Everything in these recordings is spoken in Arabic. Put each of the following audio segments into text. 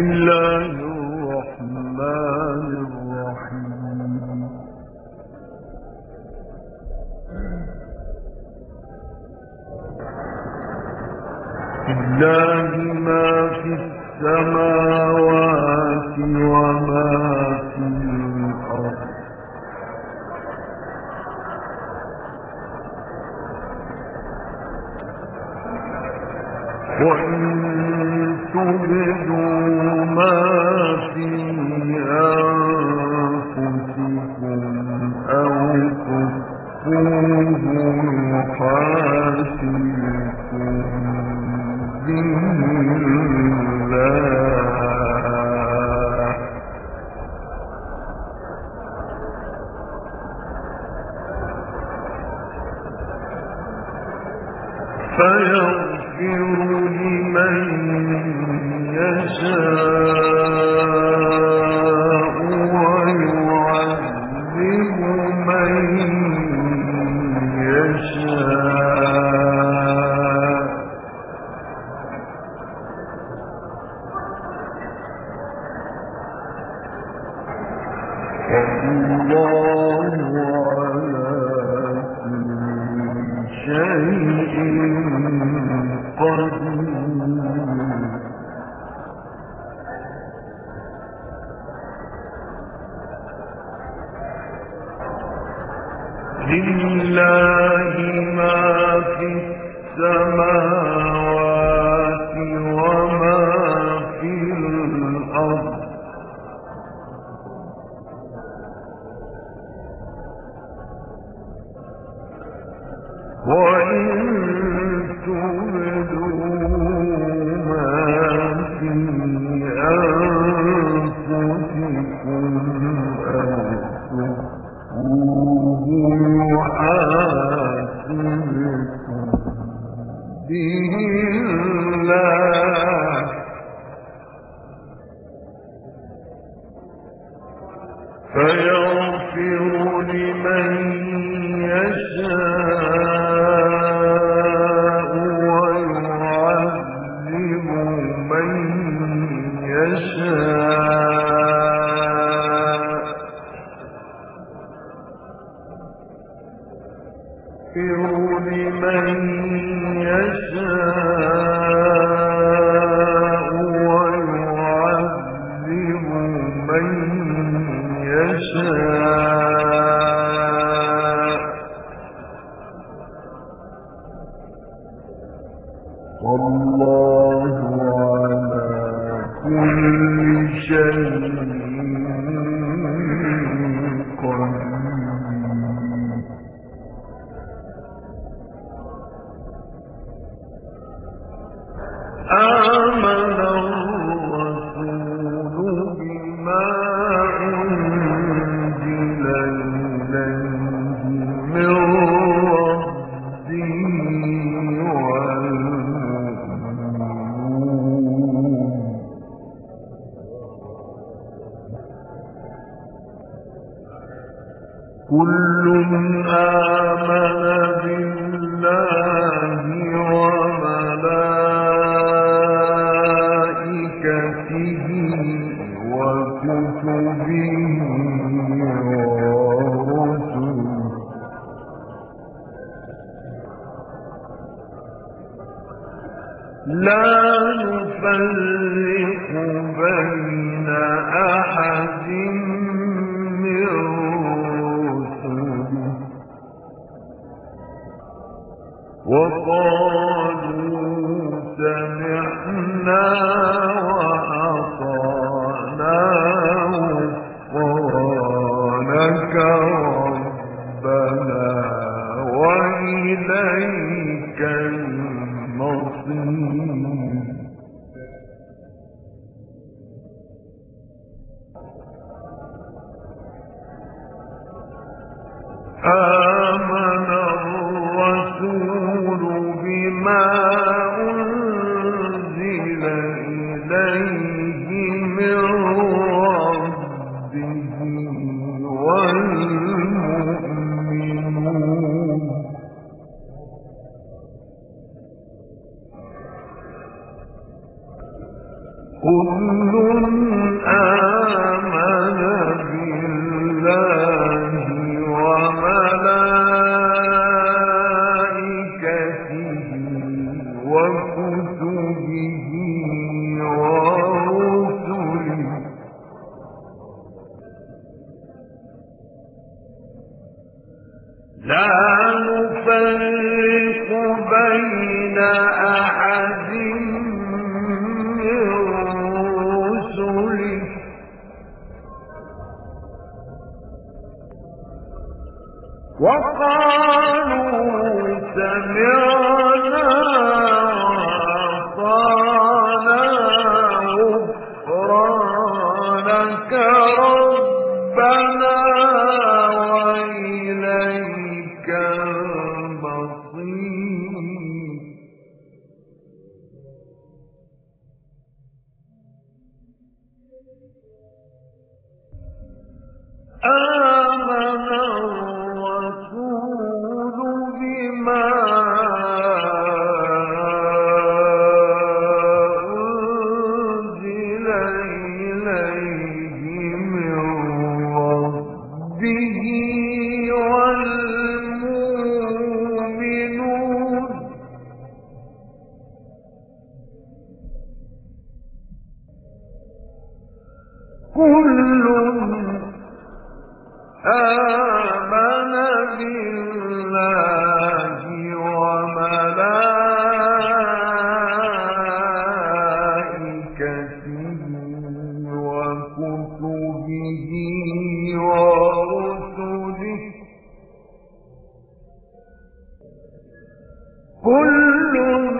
الله الرحمن الرحيم. لله ما في السماوات وما في الأرض وإن تبدوا ما في أنفسكم أو تخفوه يحاسبكم به الله فيغفر لمن يشاء ويعذب من يشاء والله على كل شيء لله ما في السماوات وما في الأرض وإن تبدوا ما في أنفسكم أو تخفوه يحاسبكم به الله فيغفر لمن يشاء ويعذب من يشاء لمن يشاء ويعذب من يشاء والله على كل شيء آمن الرسول بما أنزل إليه من ربه والمؤمنون كل آمن بالله وملائكته وكتبه ورسله لا نفرق بين أحد من رسله وقالوا سمعنا وأطعنا غفرانك ربنا وإليك المصير آمن الرسول بما أنزل إليه من ربه والمؤمنون كل لا نفرق بين أحد من رسله وقالوا سمعنا وأطعنا غفرانك ربنا وإليك المصير آمن الرسول بما أنزل إليه من ربه والمؤمنون كل آمن بالله وملائكته وكتبه ورسله كل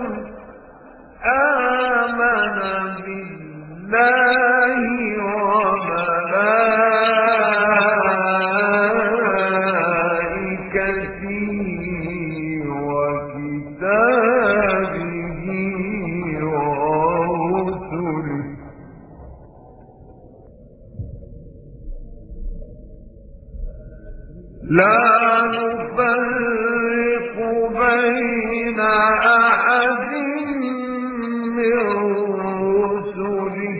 آمن بالله وملائكته وكتابه ورسله لا نفرق بين أحد من رسله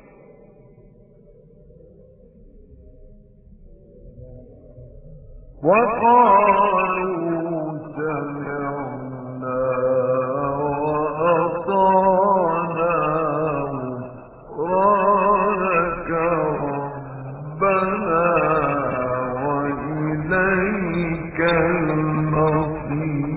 وقالوا سمعنا وأطعنا غفرانك ربنا وإليك المصير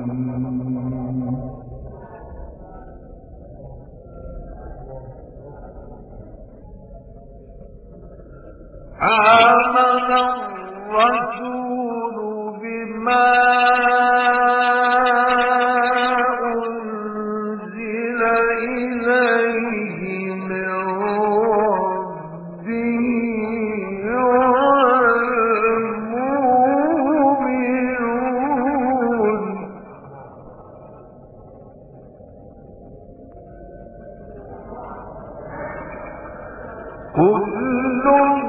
آمن الرسول بما أنزل إليه من ربه والمؤمنون كل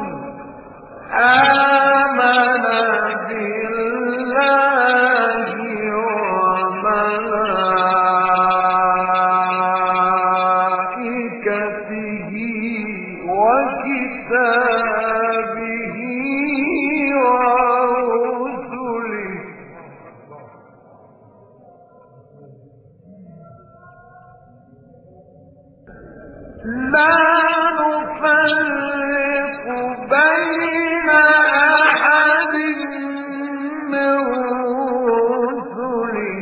آمن بالله وملائكته وكتابه ورسله لا نفرق بين أحد من رسله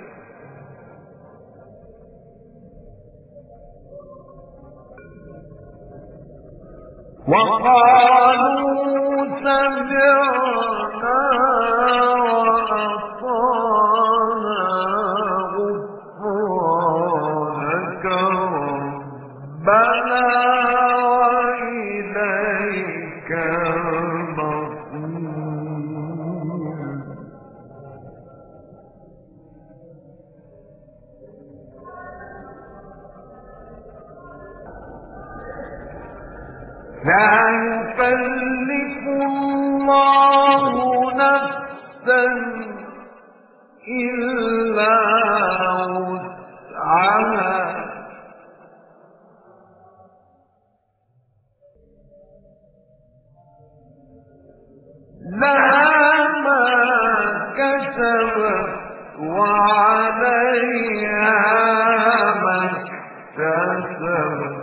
وقالوا سمعنا وأطعنا غفرانك ربنا وإليك المصير لا يكلف الله نفسا إلا وسعها لها ما كسبت وعليها ما اكتسبت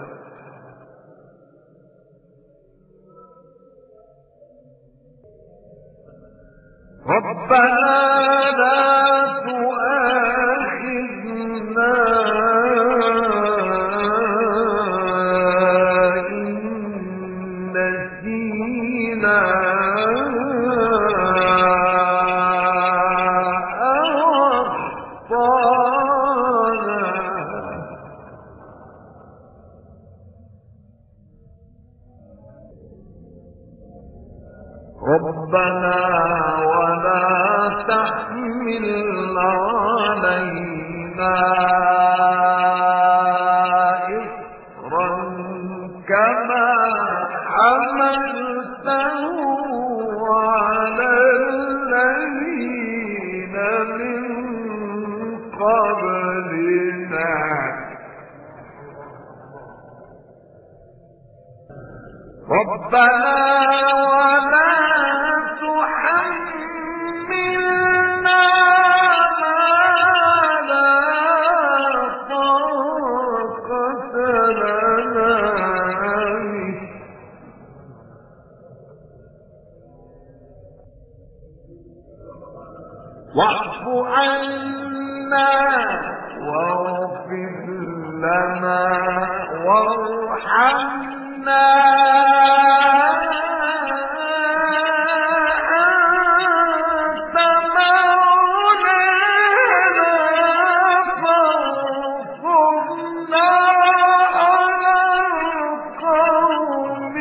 ربنا لا تؤاخذنا إن نسينا أو أخطأنا ربنا ولا تحمل علينا إصرا كما حملته على الذين من قبلنا ربنا ولا تحملنا ما لا طاقة لنا به واعف عنا واغفر لنا وارحمنا أنت مولانا فانصرنا على القوم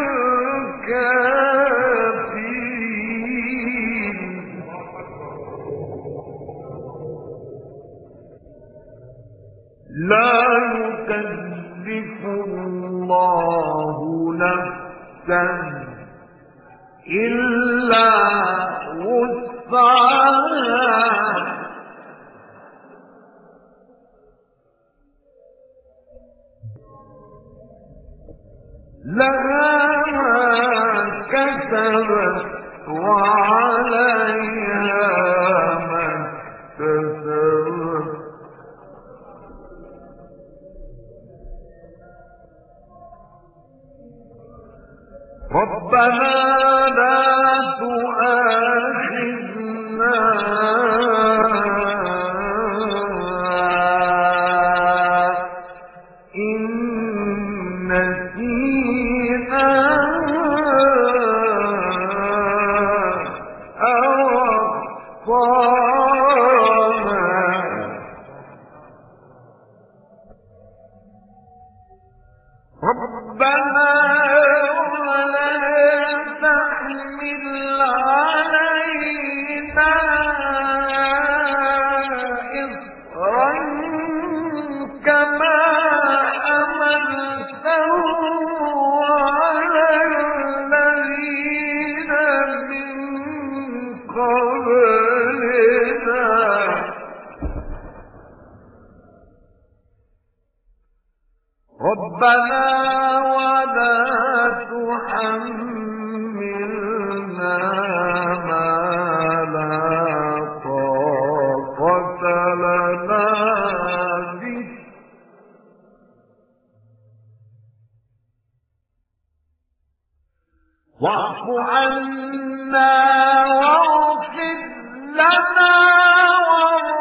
الكافرين لا يكلف الله نفسا إلا وسعها لها ما كسبت وعليها ما اكتسبت ربنا لا تؤاخذنا إن نسينا أو أخطأنا ربنا ولا تحمل علينا إصرا كما حملته على الذين من قبلنا ربنا ولا تحملنا ما لا طاقة لنا به واعف عنا واغفر لنا